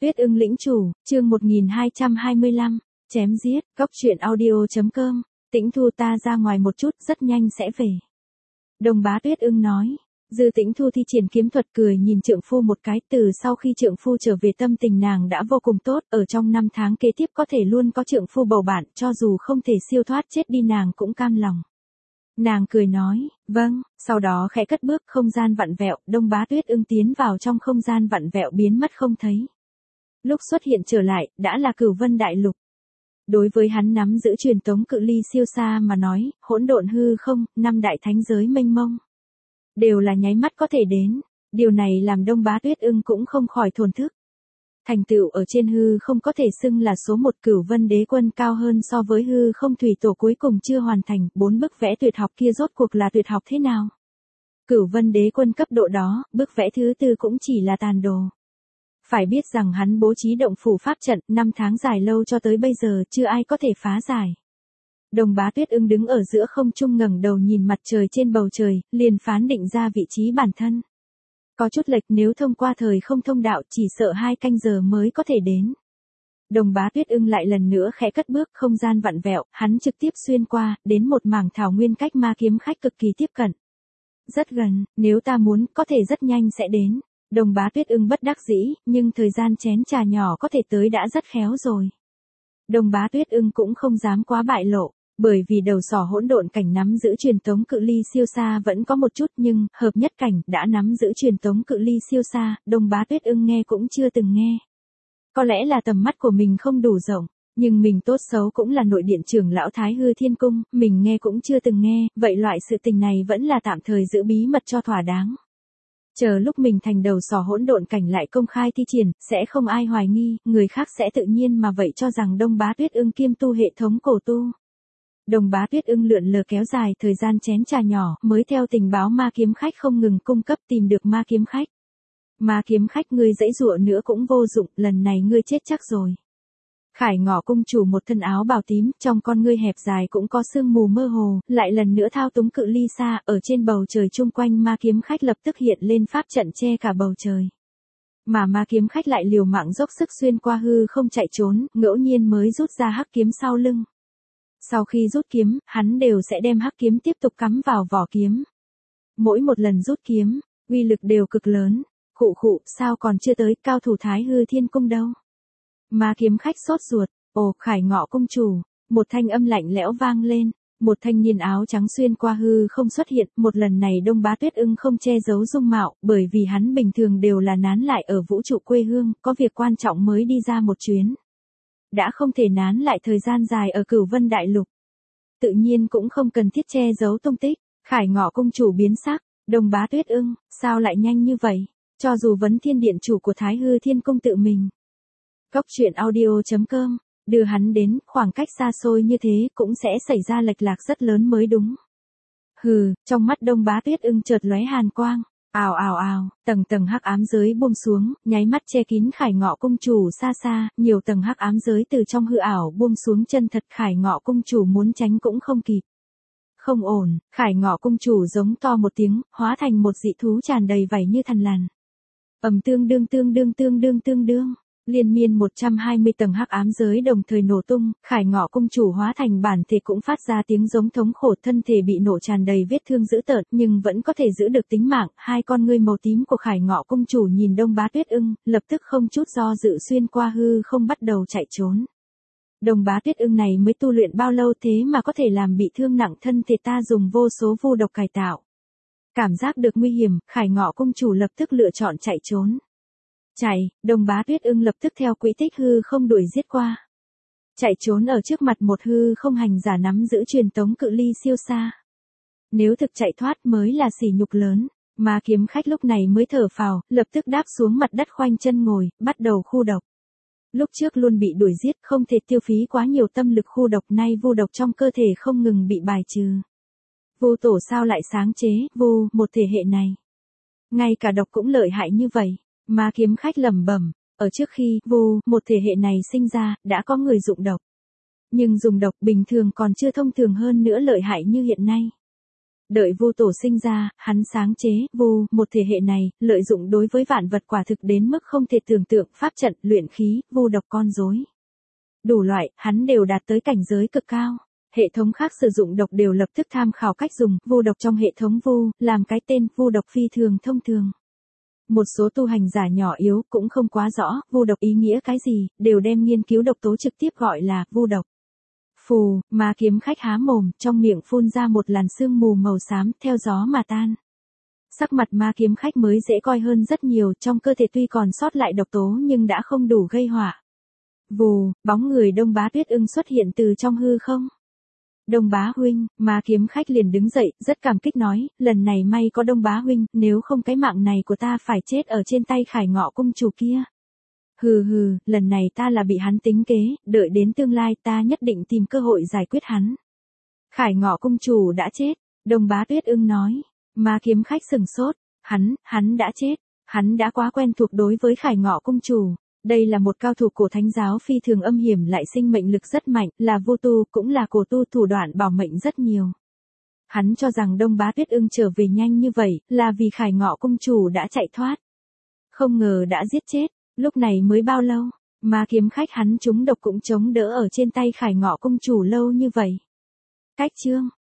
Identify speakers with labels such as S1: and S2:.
S1: Tuyết ưng lĩnh chủ, chương 1225, chém giết, cóc truyện audio.com, Tĩnh Thu ta ra ngoài một chút, rất nhanh sẽ về. Đồng bá Tuyết ưng nói. Dư Tĩnh Thu thi triển kiếm thuật cười nhìn trượng phu một cái, từ sau khi trượng phu trở về tâm tình nàng đã vô cùng tốt, ở trong 5 tháng kế tiếp có thể luôn có trượng phu bầu bạn, cho dù không thể siêu thoát chết đi nàng cũng cam lòng. Nàng cười nói, vâng, sau đó khẽ cất bước, không gian vặn vẹo, Đông bá Tuyết ưng tiến vào trong không gian vặn vẹo biến mất không thấy. Lúc xuất hiện trở lại, đã là Cửu Vân Đại Lục. Đối với hắn nắm giữ truyền tống cự ly siêu xa mà nói, hỗn độn hư không, 5 đại thánh giới mênh mông. Đều là nháy mắt có thể đến, điều này làm Đông bá Tuyết ưng cũng không khỏi thổn thức. Thành tựu ở trên hư không có thể xưng là số 1 Cửu Vân Đế Quân cao hơn so với hư không thủy tổ cuối cùng chưa hoàn thành, 4 bức vẽ tuyệt học kia rốt cuộc là tuyệt học thế nào? Cửu Vân Đế Quân cấp độ đó, bức vẽ thứ 4 cũng chỉ là tàn đồ. Phải biết rằng hắn bố trí động phủ pháp trận 5 tháng dài lâu cho tới bây giờ chưa ai có thể phá giải. Đồng bá Tuyết ưng đứng ở giữa không trung ngẩng đầu nhìn mặt trời trên bầu trời, liền phán định ra vị trí bản thân. Có chút lệch, nếu thông qua thời không thông đạo chỉ sợ 2 canh giờ mới có thể đến. Đồng bá Tuyết ưng lại lần nữa khẽ cất bước, không gian vặn vẹo, hắn trực tiếp xuyên qua, đến một mảng thảo nguyên cách ma kiếm khách cực kỳ tiếp cận. Rất gần, nếu ta muốn, có thể rất nhanh sẽ đến. Đồng bá Tuyết ưng bất đắc dĩ, nhưng thời gian chén trà nhỏ có thể tới đã rất khéo rồi. Đồng bá Tuyết ưng cũng không dám quá bại lộ, bởi vì đầu sỏ hỗn độn cảnh nắm giữ truyền tống cự ly siêu xa vẫn có một chút, nhưng hợp nhất cảnh đã nắm giữ truyền tống cự ly siêu xa, Đồng bá Tuyết ưng nghe cũng chưa từng nghe. Có lẽ là tầm mắt của mình không đủ rộng, nhưng mình tốt xấu cũng là nội điện trưởng lão Thái Hư Thiên Cung, mình nghe cũng chưa từng nghe, vậy loại sự tình này vẫn là tạm thời giữ bí mật cho thỏa đáng. Chờ lúc mình thành đầu sỏ hỗn độn cảnh lại công khai thi triển, sẽ không ai hoài nghi, người khác sẽ tự nhiên mà vậy cho rằng Đông bá Tuyết ưng kiêm tu hệ thống cổ tu. Đồng bá Tuyết ưng lượn lờ kéo dài thời gian chén trà nhỏ, mới theo tình báo ma kiếm khách không ngừng cung cấp tìm được ma kiếm khách. Ma kiếm khách, ngươi giãy giụa nữa cũng vô dụng, lần này ngươi chết chắc rồi. Khải Ngọ cung chủ một thân áo bào tím, trong con ngươi hẹp dài cũng có sương mù mơ hồ, lại lần nữa thao túng cự ly xa, ở trên bầu trời chung quanh ma kiếm khách lập tức hiện lên pháp trận che cả bầu trời. Mà ma kiếm khách lại liều mạng dốc sức xuyên qua hư không chạy trốn, ngẫu nhiên mới rút ra hắc kiếm sau lưng. Sau khi rút kiếm, hắn đều sẽ đem hắc kiếm tiếp tục cắm vào vỏ kiếm. Mỗi một lần rút kiếm, uy lực đều cực lớn. Khụ, sao còn chưa tới cao thủ Thái Hư Thiên Cung đâu? Ma kiếm khách sốt ruột, ồ, Khải Ngọ cung chủ, một thanh âm lạnh lẽo vang lên, một thanh niên áo trắng xuyên qua hư không xuất hiện, một lần này Đông bá Tuyết ưng không che giấu dung mạo, bởi vì hắn bình thường đều là nán lại ở vũ trụ quê hương, có việc quan trọng mới đi ra một chuyến. Đã không thể nán lại thời gian dài ở Cửu Vân Đại Lục. Tự nhiên cũng không cần thiết che giấu tung tích, Khải Ngọ cung chủ biến sắc, Đông bá Tuyết ưng, sao lại nhanh như vậy? Cho dù Vấn Thiên Điện chủ của Thái Hư Thiên Cung tự mình. Cóc truyện audio.com, đưa hắn đến, khoảng cách xa xôi như thế cũng sẽ xảy ra lệch lạc rất lớn mới đúng. Hừ, trong mắt Đông bá Tuyết ưng chợt lóe hàn quang, ào, tầng tầng hắc ám giới buông xuống, nháy mắt che kín Khải Ngọ cung chủ xa xa, nhiều tầng hắc ám giới từ trong hư ảo buông xuống chân thật, Khải Ngọ cung chủ muốn tránh cũng không kịp. Không ổn, Khải Ngọ cung chủ giống to một tiếng, hóa thành một dị thú tràn đầy vảy như thằn lằn. Tương đương. Liên miên 120 tầng hắc ám giới đồng thời nổ tung, Khải Ngọ cung chủ hóa thành bản thể cũng phát ra tiếng giống thống khổ, thân thể bị nổ tràn đầy vết thương dữ tợn, nhưng vẫn có thể giữ được tính mạng. Hai con ngươi màu tím của Khải Ngọ cung chủ nhìn Đông bá Tuyết ưng, lập tức không chút do dự xuyên qua hư không bắt đầu chạy trốn. Đông bá Tuyết ưng này mới tu luyện bao lâu thế mà có thể làm bị thương nặng thân thể ta dùng vô số vu độc cải tạo. Cảm giác được nguy hiểm, Khải Ngọ cung chủ lập tức lựa chọn chạy trốn. Chạy, Đông bá Tuyết ưng lập tức theo quỹ tích hư không đuổi giết qua. Chạy trốn ở trước mặt một hư không hành giả nắm giữ truyền tống cự ly siêu xa. Nếu thực chạy thoát mới là sỉ nhục lớn, mà kiếm khách lúc này mới thở phào, lập tức đáp xuống mặt đất khoanh chân ngồi, bắt đầu khu độc. Lúc trước luôn bị đuổi giết, không thể tiêu phí quá nhiều tâm lực khu độc, nay vu độc trong cơ thể không ngừng bị bài trừ. Vu tổ sao lại sáng chế, vu, một thể hệ này. Ngay cả độc cũng lợi hại như vậy, mà kiếm khách lẩm bẩm, ở trước khi, vu, một thể hệ này sinh ra, đã có người dụng độc. Nhưng dùng độc bình thường còn chưa thông thường hơn nữa lợi hại như hiện nay. Đợi Vu Tổ sinh ra, hắn sáng chế, Vu, một thể hệ này, lợi dụng đối với vạn vật quả thực đến mức không thể tưởng tượng, pháp trận, luyện khí, vu độc con rối. Đủ loại, hắn đều đạt tới cảnh giới cực cao. Hệ thống khác sử dụng độc đều lập tức tham khảo cách dùng, vu độc trong hệ thống vu, làm cái tên, vu độc phi thường thông thường. Một số tu hành giả nhỏ yếu cũng không quá rõ, vu độc ý nghĩa cái gì, đều đem nghiên cứu độc tố trực tiếp gọi là, vu độc. Phù, ma kiếm khách há mồm, trong miệng phun ra một làn sương mù màu xám, theo gió mà tan. Sắc mặt ma kiếm khách mới dễ coi hơn rất nhiều, trong cơ thể tuy còn sót lại độc tố nhưng đã không đủ gây họa. Vù, bóng người Đông Bá Tuyết Ưng xuất hiện từ trong hư không. Đông Bá huynh, ma kiếm khách liền đứng dậy, rất cảm kích nói, lần này may có Đông Bá huynh, nếu không cái mạng này của ta phải chết ở trên tay Khải Ngọ cung chủ kia. Hừ hừ, lần này ta là bị hắn tính kế, đợi đến tương lai ta nhất định tìm cơ hội giải quyết hắn. Khải Ngọ cung chủ đã chết, Đông Bá Tuyết Ưng nói. Ma kiếm khách sừng sốt, hắn đã chết, hắn đã quá quen thuộc đối với Khải Ngọ cung chủ. Đây là một cao thủ cổ thánh giáo phi thường âm hiểm lại sinh mệnh lực rất mạnh, là vô tu, cũng là cổ tu thủ đoạn bảo mệnh rất nhiều. Hắn cho rằng Đông Bá Tuyết Ưng trở về nhanh như vậy, là vì Khải Ngọ cung chủ đã chạy thoát. Không ngờ đã giết chết, lúc này mới bao lâu, mà kiếm khách hắn trúng độc cũng chống đỡ ở trên tay Khải Ngọ cung chủ lâu như vậy. Cách chương